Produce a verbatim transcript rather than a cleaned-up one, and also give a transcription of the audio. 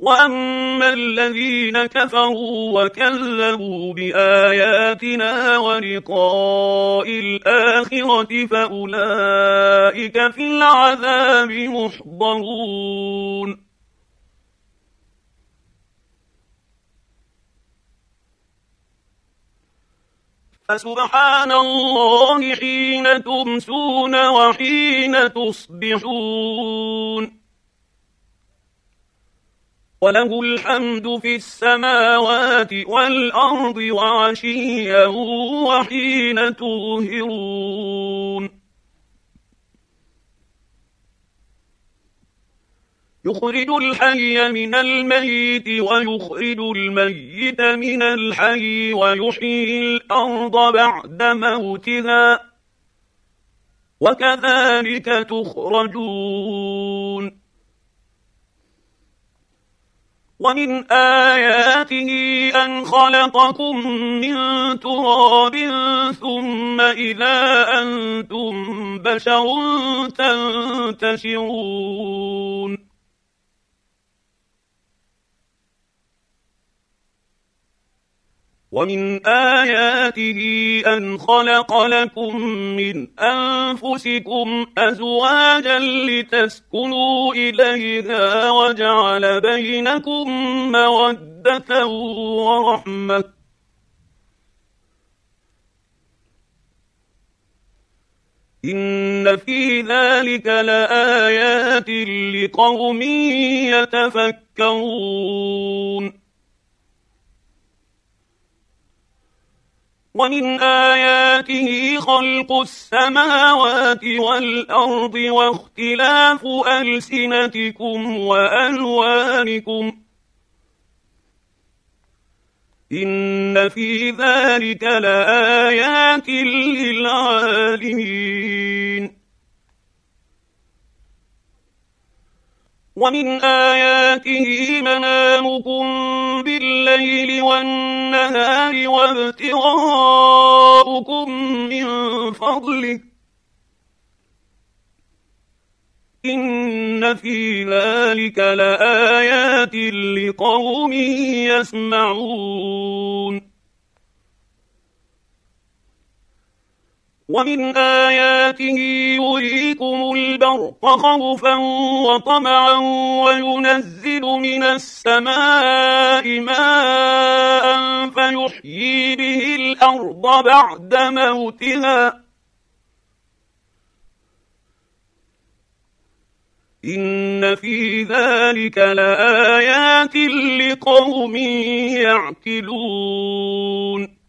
وأما الذين كفروا وكذبوا بآياتنا ولقاء الآخرة فأولئك في العذاب محضرون. فسبحان الله حين تمسون وحين تصبحون، وله الحمد في السماوات والأرض وعشيا وحين تظهرون. يخرج الحي من الميت ويخرج الميت من الحي ويحيي الأرض بعد موتها وكذلك تخرجون. ومن آياته أن خلقكم من تراب ثم إذا أنتم بشر تنتشرون. ومن آياته أن خلق لكم من أنفسكم أزواجا لتسكنوا إليها وجعل بينكم مودة ورحمة إن في ذلك لآيات لقوم يتفكرون. ومن آياته خلق السماوات والأرض واختلاف ألسنتكم وألوانكم إن في ذلك لآيات للعالمين. ومن آياته منامكم بالليل والنهار وابتغاؤكم من فضله إن في ذلك لآيات لقوم يسمعون. ومن آياته يريكم البرق خوفا وطمعا وينزل من السماء ماء فيحيي به الأرض بعد موتها إن في ذلك لآيات لقوم يعقلون.